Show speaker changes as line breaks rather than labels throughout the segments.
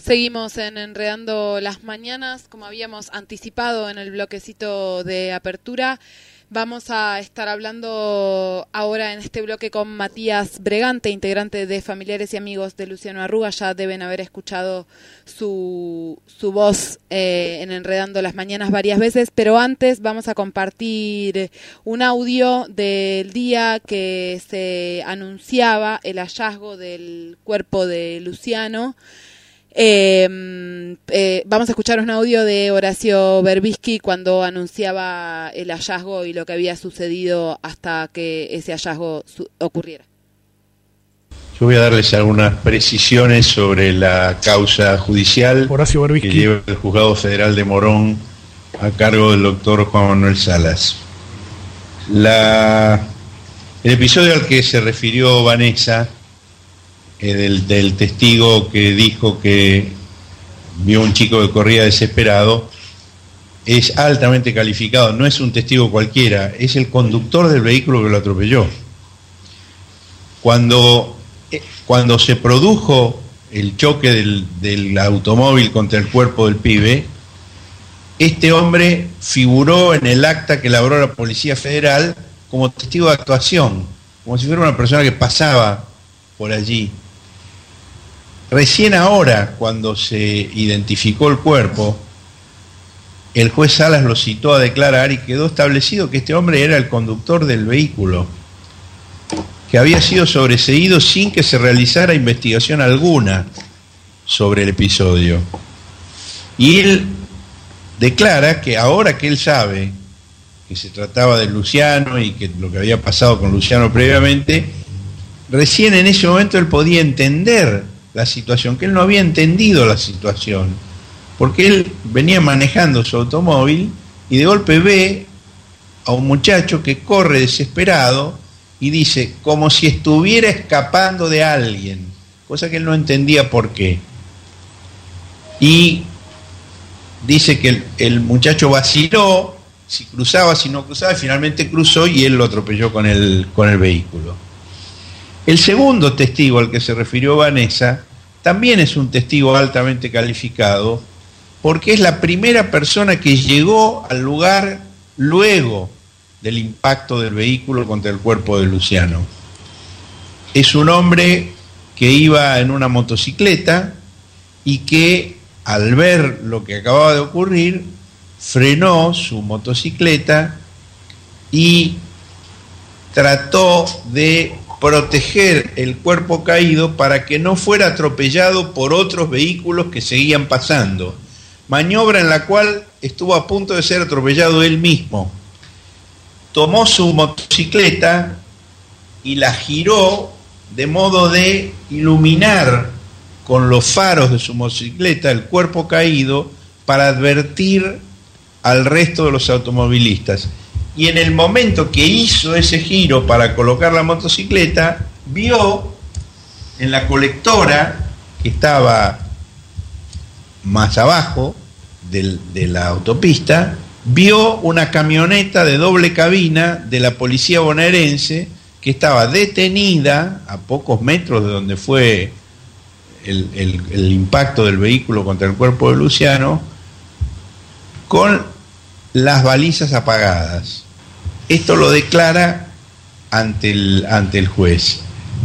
Seguimos en Enredando las Mañanas, como habíamos anticipado en el bloquecito de apertura. Vamos a estar hablando ahora en este bloque con Matías Bregante, integrante de Familiares y Amigos de Luciano Arruga. Ya deben haber escuchado su voz en Enredando las Mañanas varias veces, pero antes vamos a compartir un audio del día que se anunciaba el hallazgo del cuerpo de Luciano. Vamos a escuchar un audio de Horacio Berbisky cuando anunciaba el hallazgo y lo que había sucedido hasta que ese hallazgo ocurriera.
Yo voy a darles algunas precisiones sobre la causa judicial
Horacio Berbisky,
que lleva el Juzgado Federal de Morón a cargo del doctor Juan Manuel Salas. El episodio al que se refirió Vanessa, del testigo que dijo que vio un chico que corría desesperado, es altamente calificado. No es un testigo cualquiera, es el conductor del vehículo que lo atropelló. Cuando se produjo el choque del automóvil contra el cuerpo del pibe, este hombre figuró en el acta que elaboró la Policía Federal como testigo de actuación, como si fuera una persona que pasaba por allí. Recién ahora, cuando se identificó el cuerpo, el juez Salas lo citó a declarar y quedó establecido que este hombre era el conductor del vehículo, que había sido sobreseído sin que se realizara investigación alguna sobre el episodio. Y él declara que ahora que él sabe que se trataba de Luciano y que lo que había pasado con Luciano previamente, recién en ese momento él podía entender la situación, que él no había entendido la situación, porque él venía manejando su automóvil y de golpe ve a un muchacho que corre desesperado y dice, como si estuviera escapando de alguien, cosa que él no entendía por qué. Y dice que el muchacho vaciló, si cruzaba, si no cruzaba, y finalmente cruzó y él lo atropelló con el vehículo. El segundo testigo al que se refirió Vanessa también es un testigo altamente calificado porque es la primera persona que llegó al lugar luego del impacto del vehículo contra el cuerpo de Luciano. Es un hombre que iba en una motocicleta y que al ver lo que acababa de ocurrir frenó su motocicleta y trató de proteger el cuerpo caído para que no fuera atropellado por otros vehículos que seguían pasando, maniobra en la cual estuvo a punto de ser atropellado él mismo. Tomó su motocicleta y la giró de modo de iluminar con los faros de su motocicleta el cuerpo caído para advertir al resto de los automovilistas. Y en el momento que hizo ese giro para colocar la motocicleta, vio en la colectora, que estaba más abajo de la autopista, vio una camioneta de doble cabina de la policía bonaerense que estaba detenida a pocos metros de donde fue el impacto del vehículo contra el cuerpo de Luciano, con las balizas apagadas. Esto lo declara ante el juez.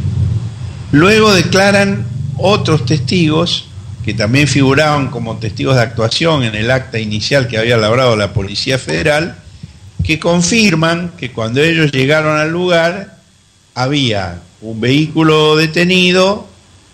Luego declaran otros testigos que también figuraban como testigos de actuación en el acta inicial que había elaborado la Policía Federal, que confirman que cuando ellos llegaron al lugar había un vehículo detenido,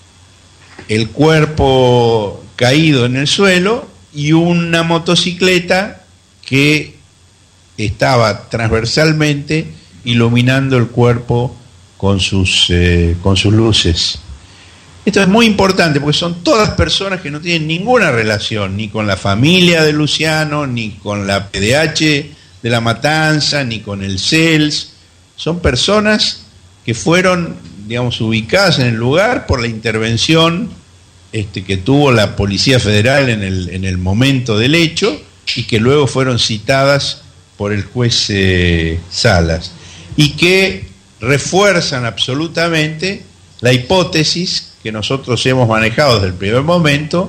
el cuerpo caído en el suelo y una motocicleta que estaba transversalmente iluminando el cuerpo con sus luces. Esto es muy importante porque son todas personas que no tienen ninguna relación ni con la familia de Luciano, ni con la PDH de La Matanza, ni con el CELS. Son personas que fueron, digamos, ubicadas en el lugar por la intervención que tuvo la Policía Federal en el momento del hecho y que luego fueron citadas por el juez Salas, y que refuerzan absolutamente la hipótesis que nosotros hemos manejado desde el primer momento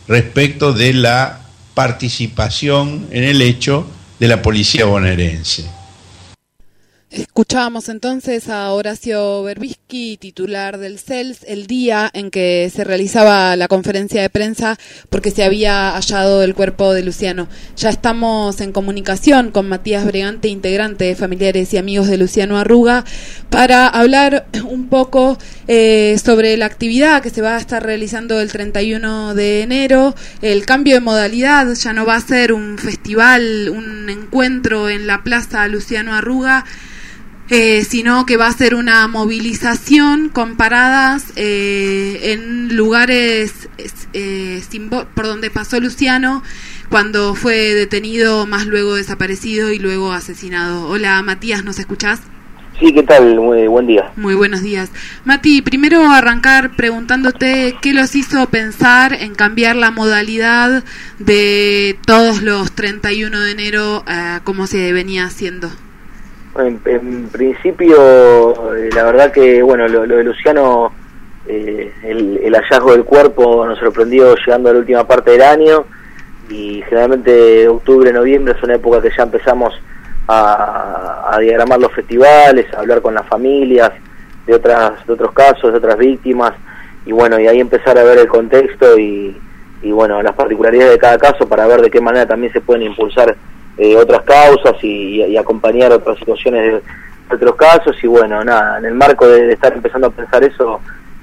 respecto de la participación en el hecho de la policía bonaerense.
Escuchábamos entonces a Horacio Berbisky, titular del CELS, el día en que se realizaba la conferencia de prensa porque se había hallado el cuerpo de Luciano. Ya estamos en comunicación con Matías Bregante, integrante de Familiares y Amigos de Luciano Arruga, para hablar un poco sobre la actividad que se va a estar realizando el 31 de enero, el cambio de modalidad. Ya no va a ser un festival, un encuentro en la Plaza Luciano Arruga, sino que va a ser una movilización con paradas en lugares por donde pasó Luciano cuando fue detenido, más luego desaparecido y luego asesinado. Hola Matías, ¿nos escuchás?
Sí, ¿qué tal? Muy buen día.
Muy buenos días. Mati, primero arrancar preguntándote qué los hizo pensar en cambiar la modalidad de todos los 31 de enero como se venía haciendo.
En principio, la verdad que, bueno, lo de Luciano, el hallazgo del cuerpo nos sorprendió llegando a la última parte del año, y generalmente octubre, noviembre es una época que ya empezamos a diagramar los festivales, a hablar con las familias de otros casos, de otras víctimas, y bueno, y ahí empezar a ver el contexto y bueno, las particularidades de cada caso para ver de qué manera también se pueden impulsar otras causas y acompañar otras situaciones de otros casos. Y bueno, nada, en el marco de estar empezando a pensar eso,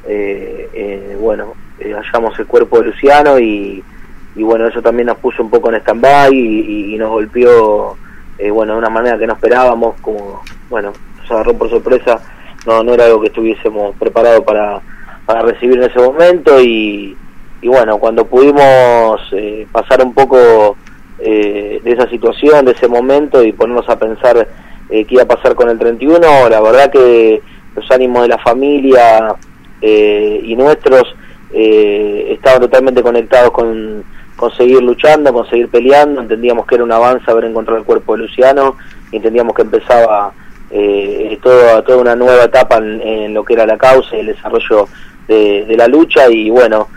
hallamos el cuerpo de Luciano y bueno, eso también nos puso un poco en stand-by y nos golpeó de una manera que no esperábamos, como, bueno, nos agarró por sorpresa, no era algo que estuviésemos preparados para recibir en ese momento y bueno, cuando pudimos pasar un poco de esa situación, de ese momento y ponernos a pensar qué iba a pasar con el 31, la verdad que los ánimos de la familia y nuestros estaban totalmente conectados con seguir luchando, con seguir peleando. Entendíamos que era un avance haber encontrado el cuerpo de Luciano, y entendíamos que empezaba toda una nueva etapa en lo que era la causa y el desarrollo de la lucha. Y bueno,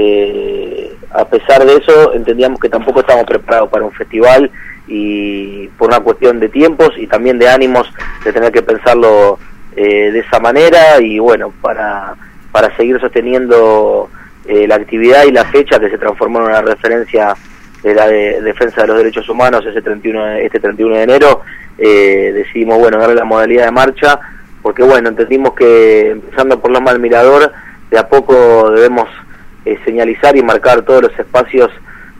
a pesar de eso entendíamos que tampoco estábamos preparados para un festival, y por una cuestión de tiempos y también de ánimos de tener que pensarlo de esa manera, y bueno, para seguir sosteniendo la actividad y la fecha que se transformó en una referencia de la defensa de los derechos humanos este 31 de enero, decidimos darle la modalidad de marcha, porque bueno, entendimos que empezando por Loma del Mirador, de a poco debemos señalizar y marcar todos los espacios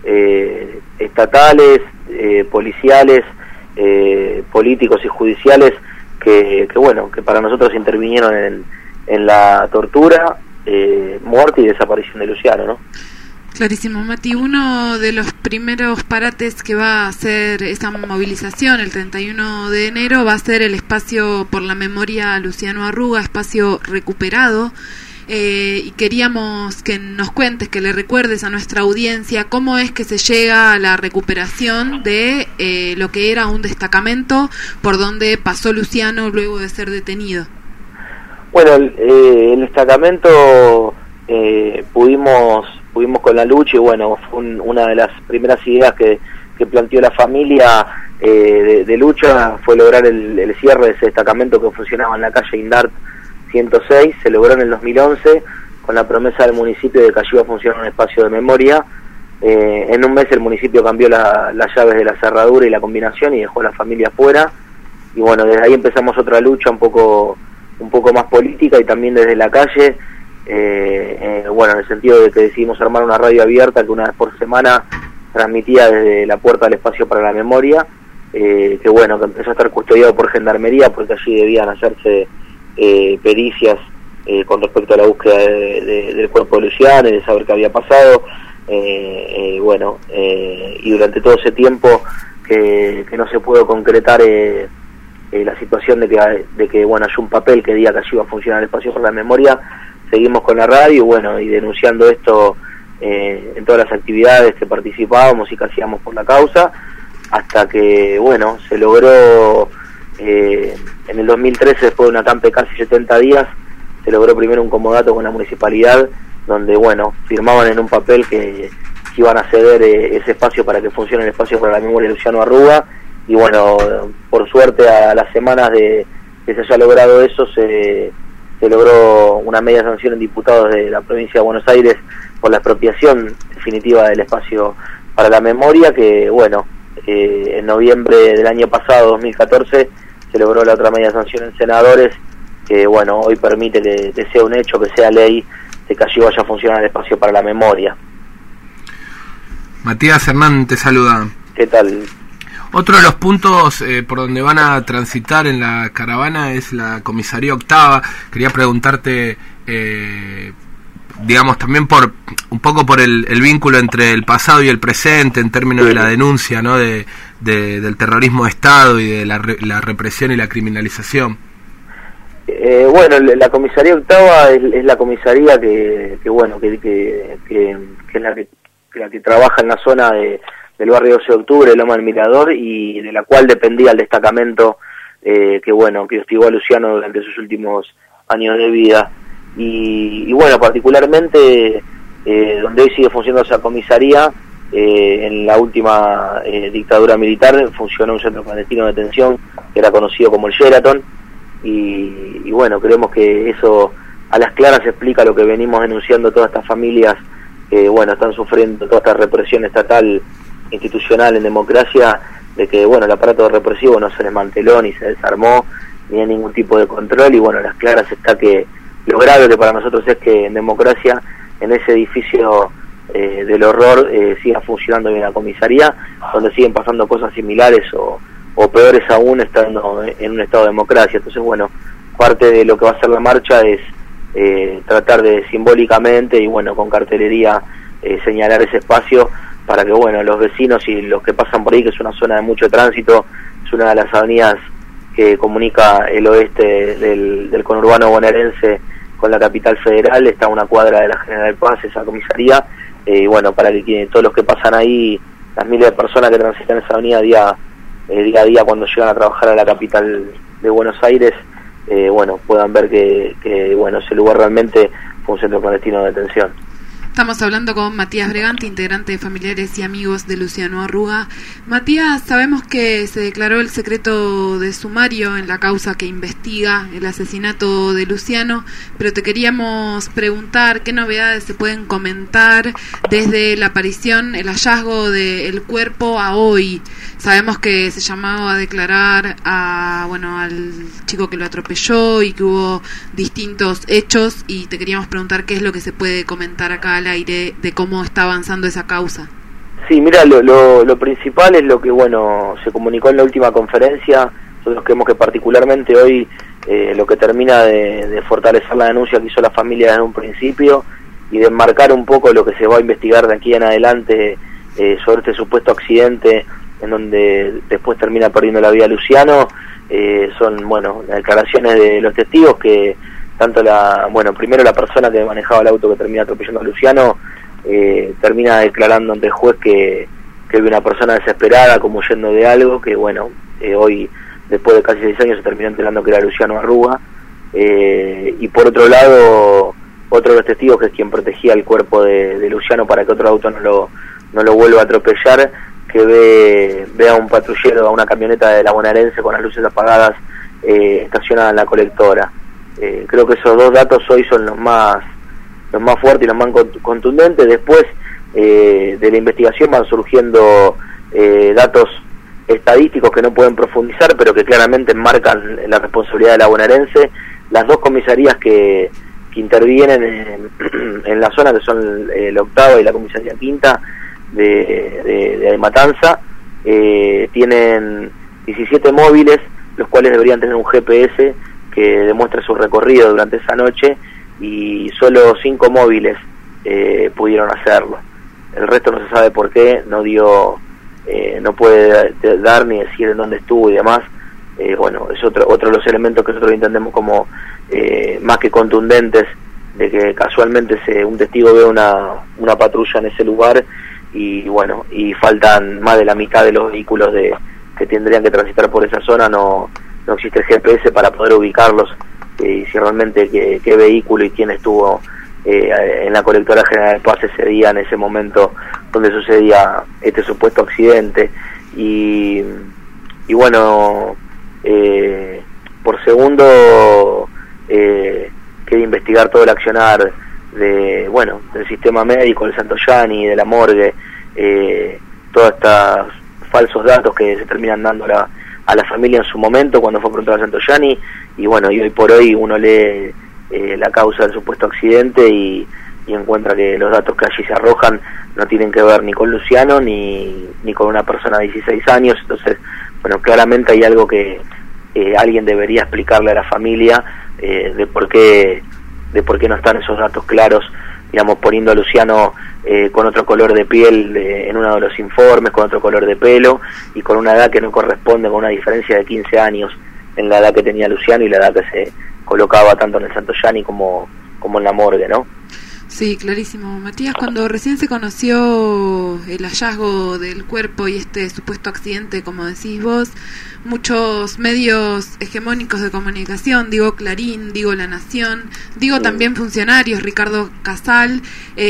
estatales, policiales, políticos y judiciales que para nosotros intervinieron en la tortura, muerte y desaparición de Luciano, ¿no?
Clarísimo, Mati. Uno de los primeros parates que va a hacer esa movilización el 31 de enero va a ser el espacio por la memoria Luciano Arruga, espacio recuperado. Y queríamos que nos cuentes, que le recuerdes a nuestra audiencia cómo es que se llega a la recuperación de lo que era un destacamento por donde pasó Luciano luego de ser detenido.
Bueno, el destacamento pudimos con la lucha, y bueno, fue una de las primeras ideas que planteó la familia de lucha, fue lograr el cierre de ese destacamento que funcionaba en la calle Indart 106. Se logró en el 2011 con la promesa del municipio de que allí iba a funcionar un espacio de memoria. En un mes el municipio cambió las llaves de la cerradura y la combinación y dejó a la familia afuera, y bueno, desde ahí empezamos otra lucha un poco más política y también desde la calle, en el sentido de que decidimos armar una radio abierta que una vez por semana transmitía desde la puerta del espacio para la memoria, que empezó a estar custodiado por Gendarmería, porque allí debían hacerse pericias con respecto a la búsqueda del cuerpo de Luciano y de saber qué había pasado, y durante todo ese tiempo que no se pudo concretar la situación de que hay un papel que diga que allí iba a funcionar el espacio por la memoria, seguimos con la radio y denunciando esto en todas las actividades que participábamos y que hacíamos por la causa, hasta que se logró en el 2013, después de una campe de casi 70 días, se logró primero un comodato con la municipalidad, donde firmaban en un papel que si van a ceder ese espacio para que funcione el espacio para la memoria de Luciano Arruga. Y bueno, por suerte a las semanas de que se haya logrado eso, se logró una media sanción en diputados de la provincia de Buenos Aires por la expropiación definitiva del espacio para la memoria, que bueno, en noviembre del año pasado, 2014, se logró la otra media sanción en senadores, que bueno, hoy permite que sea un hecho, que sea ley, de que allí vaya a funcionar el espacio para la memoria.
Matías, Hernán te saluda.
¿Qué tal?
Otro de los puntos por donde van a transitar en la caravana es la comisaría octava. Quería preguntarte, digamos, también por un poco por el vínculo entre el pasado y el presente en términos de la denuncia, ¿no?, del terrorismo de Estado y de la represión y la criminalización. Bueno,
la comisaría octava es la comisaría que es la que trabaja en la zona del barrio 12 de octubre, Loma del Mirador, y de la cual dependía el destacamento que hostigó a Luciano durante sus últimos años de vida. Y bueno, particularmente donde hoy sigue funcionando esa comisaría, en la última dictadura militar funcionó un centro clandestino de detención que era conocido como el Sheraton, y bueno, creemos que eso a las claras explica lo que venimos denunciando todas estas familias que bueno, están sufriendo toda esta represión estatal institucional en democracia, de que bueno, el aparato represivo no se desmanteló ni se desarmó, ni hay ningún tipo de control, y bueno, a las claras está que lo grave que para nosotros es que en democracia, en ese edificio del horror, siga funcionando bien la comisaría, donde siguen pasando cosas similares o peores aún estando en un estado de democracia. Entonces bueno, parte de lo que va a ser la marcha es tratar de simbólicamente y bueno, con cartelería señalar ese espacio para que bueno, los vecinos y los que pasan por ahí, que es una zona de mucho tránsito, es una de las avenidas que comunica el oeste del conurbano bonaerense con la capital federal, está a una cuadra de la General Paz, esa comisaría, y bueno, para que todos los que pasan ahí, las miles de personas que transitan esa avenida día a día cuando llegan a trabajar a la capital de Buenos Aires, bueno, puedan ver que bueno, ese lugar realmente fue un centro clandestino de detención.
Estamos hablando con Matías Bregante, integrante de Familiares y Amigos de Luciano Arruga. Matías, sabemos que se declaró el secreto de sumario en la causa que investiga el asesinato de Luciano, pero te queríamos preguntar qué novedades se pueden comentar desde la aparición, el hallazgo del cuerpo a hoy. Sabemos que se llamaba a declarar al chico que lo atropelló y que hubo distintos hechos, y te queríamos preguntar qué es lo que se puede comentar acá al aire de cómo está avanzando esa causa.
Sí, mira, lo principal es lo que bueno se comunicó en la última conferencia. Nosotros creemos que particularmente hoy lo que termina de fortalecer la denuncia que hizo la familia desde un principio y de enmarcar un poco lo que se va a investigar de aquí en adelante sobre este supuesto accidente en donde después termina perdiendo la vida Luciano, son bueno las declaraciones de los testigos, que tanto primero la persona que manejaba el auto que termina atropellando a Luciano termina declarando ante el juez que vio una persona desesperada como huyendo de algo, que bueno, hoy después de casi 6 años se terminó enterando que era Luciano Arruga, y por otro lado otro de los testigos, que es quien protegía el cuerpo de Luciano para que otro auto no lo vuelva a atropellar, que ve a un patrullero, a una camioneta de la bonaerense con las luces apagadas estacionada en la colectora. Creo que esos dos datos hoy son los más fuertes y los más contundentes. Después de la investigación van surgiendo datos estadísticos que no pueden profundizar, pero que claramente marcan la responsabilidad de la bonaerense. Las dos comisarías que intervienen en la zona, que son la octava y la comisaría quinta de Matanza, tienen 17 móviles, los cuales deberían tener un GPS que demuestre su recorrido durante esa noche, y solo 5 móviles pudieron hacerlo. El resto no se sabe por qué, no puede dar ni decir en dónde estuvo y demás. Bueno, es otro de los elementos que nosotros entendemos como más que contundentes, de que casualmente un testigo ve una patrulla en ese lugar, y bueno, y faltan más de la mitad de los vehículos que tendrían que transitar por esa zona. No existe el GPS para poder ubicarlos, y si realmente qué vehículo y quién estuvo en la colectora General Paz ese día, en ese momento, donde sucedía este supuesto accidente. Y bueno, por segundo quería investigar todo el accionar del sistema médico, del Santoyani, de la morgue, todos estos falsos datos que se terminan dando a la familia en su momento cuando fue preguntado a Santoyani. Y bueno, y hoy por hoy uno lee la causa del supuesto accidente y encuentra que los datos que allí se arrojan no tienen que ver ni con Luciano ni con una persona de 16 años. Entonces, bueno, claramente hay algo que alguien debería explicarle a la familia de por qué no están esos datos claros, digamos, poniendo a Luciano con otro color de piel en uno de los informes, con otro color de pelo y con una edad que no corresponde, con una diferencia de 15 años en la edad que tenía Luciano y la edad que se colocaba tanto en el Santoyani como en la morgue, ¿no?
Sí, clarísimo. Matías, cuando recién se conoció el hallazgo del cuerpo y este supuesto accidente, como decís vos, muchos medios hegemónicos de comunicación, digo Clarín, digo La Nación, digo también funcionarios, Ricardo Casal,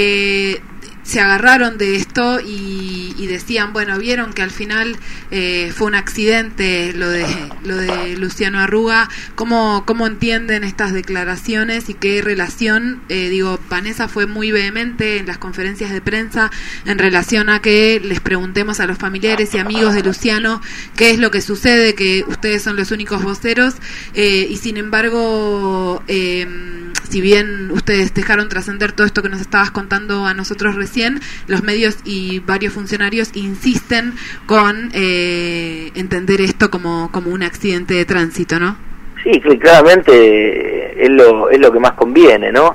se agarraron de esto y decían, bueno, vieron que al final fue un accidente lo de Luciano Arruga. ¿Cómo entienden estas declaraciones y qué relación? Vanessa fue muy vehemente en las conferencias de prensa en relación a que les preguntemos a los familiares y amigos de Luciano qué es lo que sucede, que ustedes son los únicos voceros, y sin embargo, si bien ustedes dejaron trascender todo esto que nos estabas contando a nosotros recién, los medios y varios funcionarios insisten con entender esto como un accidente de tránsito, ¿no?
Sí, claramente es lo que más conviene, ¿no?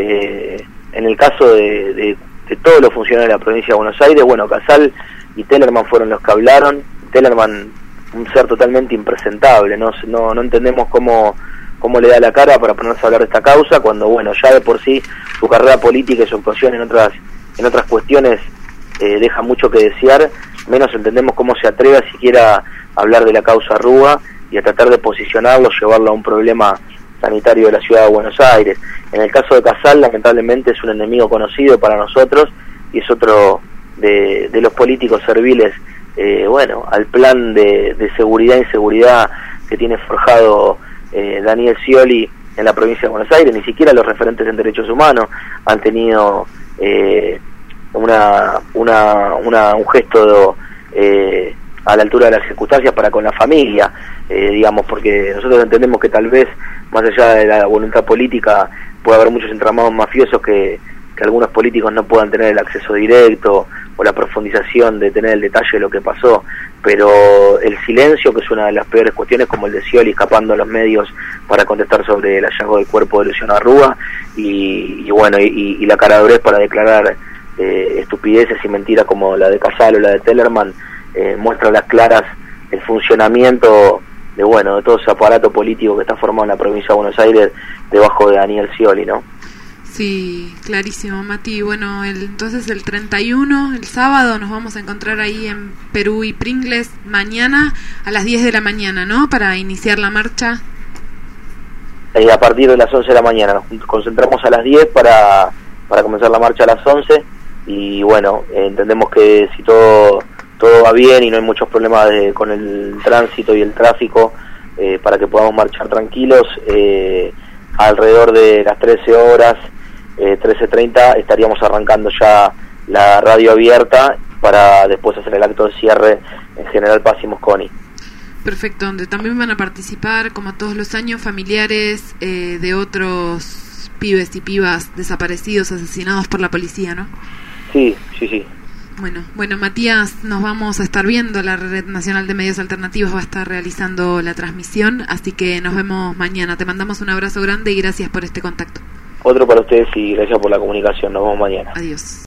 En el caso de todos los funcionarios de la provincia de Buenos Aires, bueno, Casal y Tellerman fueron los que hablaron. Tellerman, un ser totalmente impresentable, no entendemos cómo le da la cara para ponerse a hablar de esta causa, cuando, bueno, ya de por sí su carrera política y su actuación en otras cuestiones deja mucho que desear, menos entendemos cómo se atreve a siquiera a hablar de la causa Arruga y a tratar de posicionarlo, llevarlo a un problema sanitario de la ciudad de Buenos Aires. En el caso de Casal, lamentablemente es un enemigo conocido para nosotros y es otro de los políticos serviles, al plan de seguridad e inseguridad que tiene forjado Daniel Scioli en la provincia de Buenos Aires. Ni siquiera los referentes en derechos humanos han tenido un gesto a la altura de las circunstancias para con la familia, porque nosotros entendemos que tal vez, más allá de la voluntad política, puede haber muchos entramados mafiosos que algunos políticos no puedan tener el acceso directo o la profundización de tener el detalle de lo que pasó, pero el silencio, que es una de las peores cuestiones, como el de Scioli escapando a los medios para contestar sobre el hallazgo del cuerpo de Luciano Arruga, y la caradurez para declarar estupideces y mentiras como la de Casal o la de Tellerman, muestra las claras el funcionamiento de todo ese aparato político que está formado en la provincia de Buenos Aires debajo de Daniel Scioli, ¿no?
Sí, clarísimo, Mati. Bueno, entonces el 31, el sábado, nos vamos a encontrar ahí en Perú y Pringles mañana a las 10 de la mañana, ¿no? Para iniciar la marcha.
A partir de las 11 de la mañana. Nos concentramos a las 10 para comenzar la marcha a las 11 y entendemos que si todo va bien y no hay muchos problemas con el tránsito y el tráfico, para que podamos marchar tranquilos, alrededor de las 13 horas, 13:30, estaríamos arrancando ya la radio abierta para después hacer el acto de cierre en General Paz y Mosconi.
Perfecto, donde también van a participar, como todos los años, familiares de otros pibes y pibas desaparecidos, asesinados por la policía, ¿no?
Sí.
Bueno, Matías, nos vamos a estar viendo, la Red Nacional de Medios Alternativos va a estar realizando la transmisión, así que nos vemos mañana. Te mandamos un abrazo grande y gracias por este contacto.
Otro para ustedes y gracias por la comunicación. Nos vemos mañana.
Adiós.